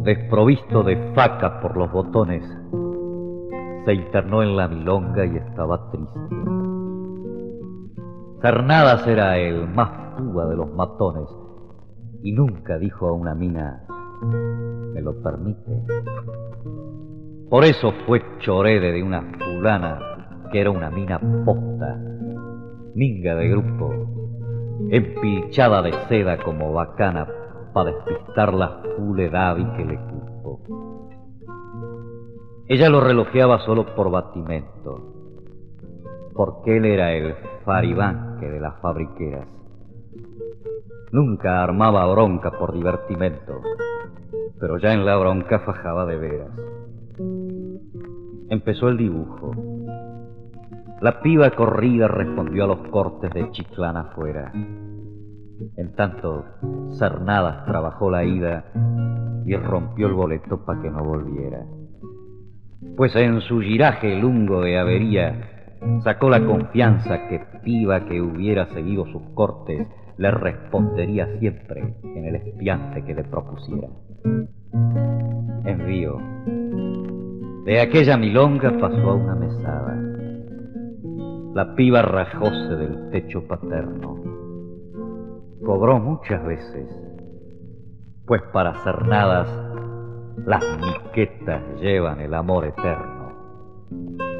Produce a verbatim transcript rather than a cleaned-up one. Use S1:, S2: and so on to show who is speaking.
S1: desprovisto de facas por los botones, se internó en la milonga y estaba triste. Cernadas era el más tuba de los matones y nunca dijo a una mina: ¿me lo permite? Por eso fue chorede de una fulana que era una mina posta, minga de grupo, empilchada de seda como bacana pa' despistar la fuledad y que le cupo. Ella lo relojeaba solo por batimento, porque él era el faribanque de las fabriqueras. Nunca armaba bronca por divertimento, pero ya en la bronca fajaba de veras. Empezó el dibujo. La piba corrida respondió a los cortes de Chiclana afuera. En tanto, Cernadas trabajó la ida y rompió el boleto pa' que no volviera. Pues en su giraje lungo de avería sacó la confianza que piba que hubiera seguido sus cortes le respondería siempre en el espiante que le propusiera. Envío. De aquella milonga pasó a una mesada. La piba rajóse del techo paterno. Cobró muchas veces, pues para Cernadas las miquetas llevan el amor eterno.